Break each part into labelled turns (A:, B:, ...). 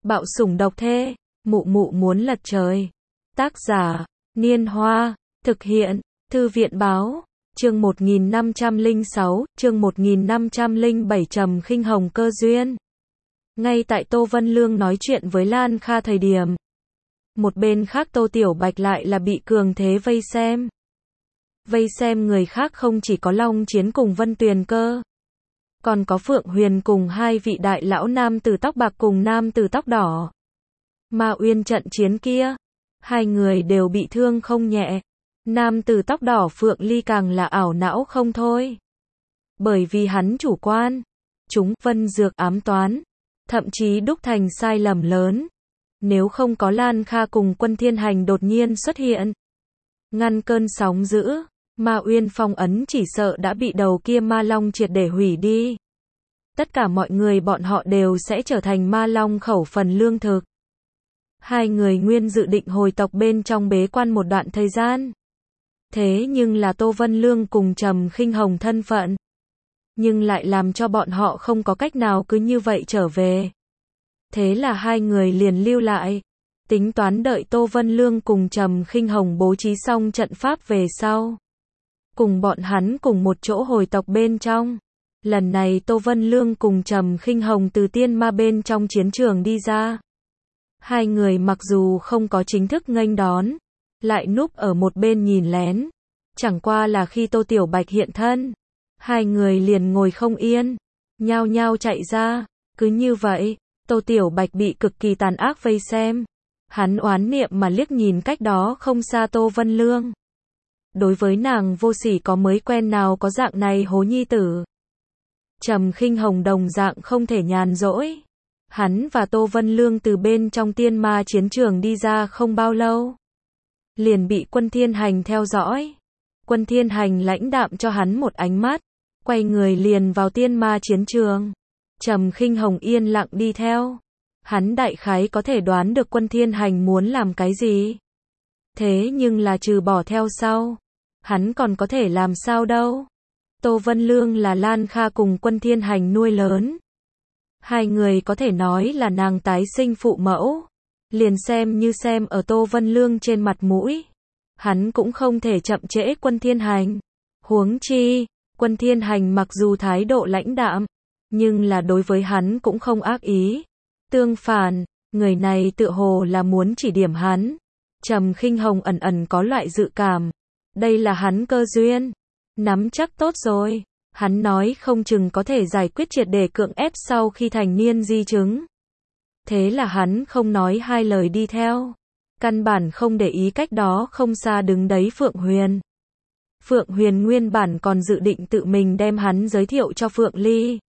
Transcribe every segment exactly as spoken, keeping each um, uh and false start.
A: Bạo sủng độc thê, mụ mụ muốn lật trời. Tác giả, Niên Hoa, thực hiện, Thư viện Báo, chương một nghìn năm trăm lẻ sáu, chương một nghìn năm trăm lẻ bảy Trầm Khinh Hồng cơ duyên. Ngay tại Tô Vân Lương nói chuyện với Lan Kha thời điểm, một bên khác Tô Tiểu Bạch lại là bị cường thế vây xem. Vây xem người khác không chỉ có Long Chiến cùng Vân Tuyền Cơ, còn có Phượng Huyền cùng hai vị đại lão nam tử tóc bạc cùng nam tử tóc đỏ. Ma Uyên trận chiến kia, hai người đều bị thương không nhẹ. Nam tử tóc đỏ Phượng Ly càng là ảo não không thôi. Bởi vì hắn chủ quan, chúng Vân Dược ám toán, thậm chí đúc thành sai lầm lớn. Nếu không có Lan Kha cùng Quân Thiên Hành đột nhiên xuất hiện, ngăn cơn sóng dữ, Ma Uyên phong ấn chỉ sợ đã bị đầu kia Ma Long triệt để hủy đi. Tất cả mọi người bọn họ đều sẽ trở thành Ma Long khẩu phần lương thực. Hai người nguyên dự định hồi tộc bên trong bế quan một đoạn thời gian. Thế nhưng là Tô Vân Lương cùng Trầm Khinh Hồng thân phận, nhưng lại làm cho bọn họ không có cách nào cứ như vậy trở về. Thế là hai người liền lưu lại, tính toán đợi Tô Vân Lương cùng Trầm Khinh Hồng bố trí xong trận pháp về sau, cùng bọn hắn cùng một chỗ hồi tộc bên trong. Lần này Tô Vân Lương cùng Trầm Khinh Hồng từ tiên ma bên trong chiến trường đi ra. Hai người mặc dù không có chính thức nghênh đón, lại núp ở một bên nhìn lén. Chẳng qua là khi Tô Tiểu Bạch hiện thân, hai người liền ngồi không yên, nhao nhao chạy ra. Cứ như vậy, Tô Tiểu Bạch bị cực kỳ tàn ác vây xem. Hắn oán niệm mà liếc nhìn cách đó không xa Tô Vân Lương. Đối với nàng vô sỉ có mới quen nào có dạng này hố nhi tử. Trầm Khinh Hồng đồng dạng không thể nhàn rỗi. Hắn và Tô Vân Lương từ bên trong tiên ma chiến trường đi ra không bao lâu, liền bị Quân Thiên Hành theo dõi. Quân Thiên Hành lãnh đạm cho hắn một ánh mắt, quay người liền vào tiên ma chiến trường. Trầm Khinh Hồng yên lặng đi theo. Hắn đại khái có thể đoán được Quân Thiên Hành muốn làm cái gì. Thế nhưng là trừ bỏ theo sau, hắn còn có thể làm sao đâu. Tô Vân Lương là Lan Kha cùng Quân Thiên Hành nuôi lớn. Hai người có thể nói là nàng tái sinh phụ mẫu. Liền xem như xem ở Tô Vân Lương trên mặt mũi, hắn cũng không thể chậm trễ Quân Thiên Hành. Huống chi, Quân Thiên Hành mặc dù thái độ lãnh đạm, nhưng là đối với hắn cũng không ác ý. Tương phản, người này tựa hồ là muốn chỉ điểm hắn. Trầm Khinh Hồng ẩn ẩn có loại dự cảm, đây là hắn cơ duyên. Nắm chắc tốt rồi, hắn nói không chừng có thể giải quyết triệt để cưỡng ép sau khi thành niên di chứng. Thế là hắn không nói hai lời đi theo, căn bản không để ý cách đó không xa đứng đấy Phượng Huyền. Phượng Huyền nguyên bản còn dự định tự mình đem hắn giới thiệu cho Phượng Ly.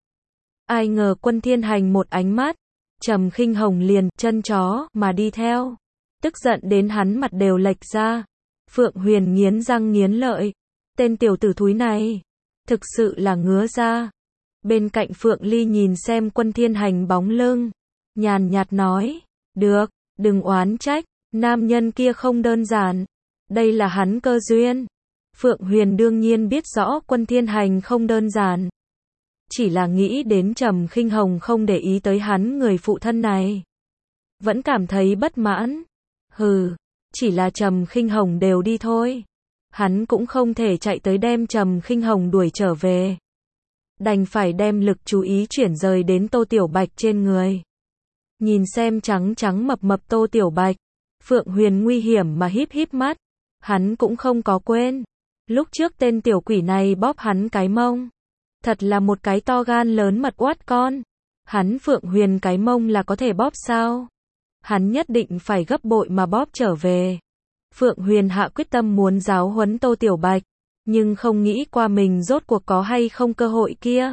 A: Ai ngờ Quân Thiên Hành một ánh mắt, Trầm Khinh Hồng liền chân chó mà đi theo, tức giận đến hắn mặt đều lệch ra. Phượng Huyền nghiến răng nghiến lợi, tên tiểu tử thúi này, thực sự là ngứa ra. Bên cạnh Phượng Ly nhìn xem Quân Thiên Hành bóng lưng, nhàn nhạt nói, được, đừng oán trách, nam nhân kia không đơn giản, đây là hắn cơ duyên. Phượng Huyền đương nhiên biết rõ Quân Thiên Hành không đơn giản, chỉ là nghĩ đến Trầm Khinh Hồng không để ý tới hắn người phụ thân này, vẫn cảm thấy bất mãn. Hừ, chỉ là Trầm Khinh Hồng đều đi thôi, hắn cũng không thể chạy tới đem Trầm Khinh Hồng đuổi trở về. Đành phải đem lực chú ý chuyển rời đến Tô Tiểu Bạch trên người. Nhìn xem trắng trắng mập mập Tô Tiểu Bạch, Phượng Huyền nguy hiểm mà híp híp mắt. Hắn cũng không có quên, lúc trước tên tiểu quỷ này bóp hắn cái mông, thật là một cái to gan lớn mật oát con. Hắn Phượng Huyền cái mông là có thể bóp sao? Hắn nhất định phải gấp bội mà bóp trở về. Phượng Huyền hạ quyết tâm muốn giáo huấn Tô Tiểu Bạch, nhưng không nghĩ qua mình rốt cuộc có hay không cơ hội kia.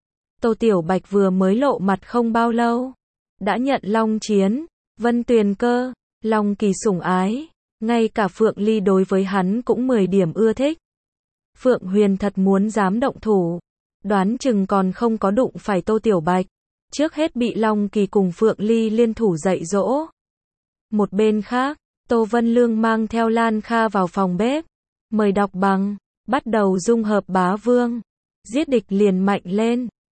A: Tô Tiểu Bạch vừa mới lộ mặt không bao lâu, đã nhận Long Chiến, Vân Tuyền Cơ, Long Kỳ sủng ái, ngay cả Phượng Ly đối với hắn cũng mười điểm ưa thích. Phượng Huyền thật muốn dám động thủ, đoán chừng còn không có đụng phải Tô Tiểu Bạch, trước hết bị Long Kỳ cùng Phượng Ly liên thủ dạy dỗ. Một bên khác, Tô Vân Lương mang theo Lan Kha vào phòng bếp, mời đọc bằng, bắt đầu dung hợp bá vương, giết địch liền mạnh lên.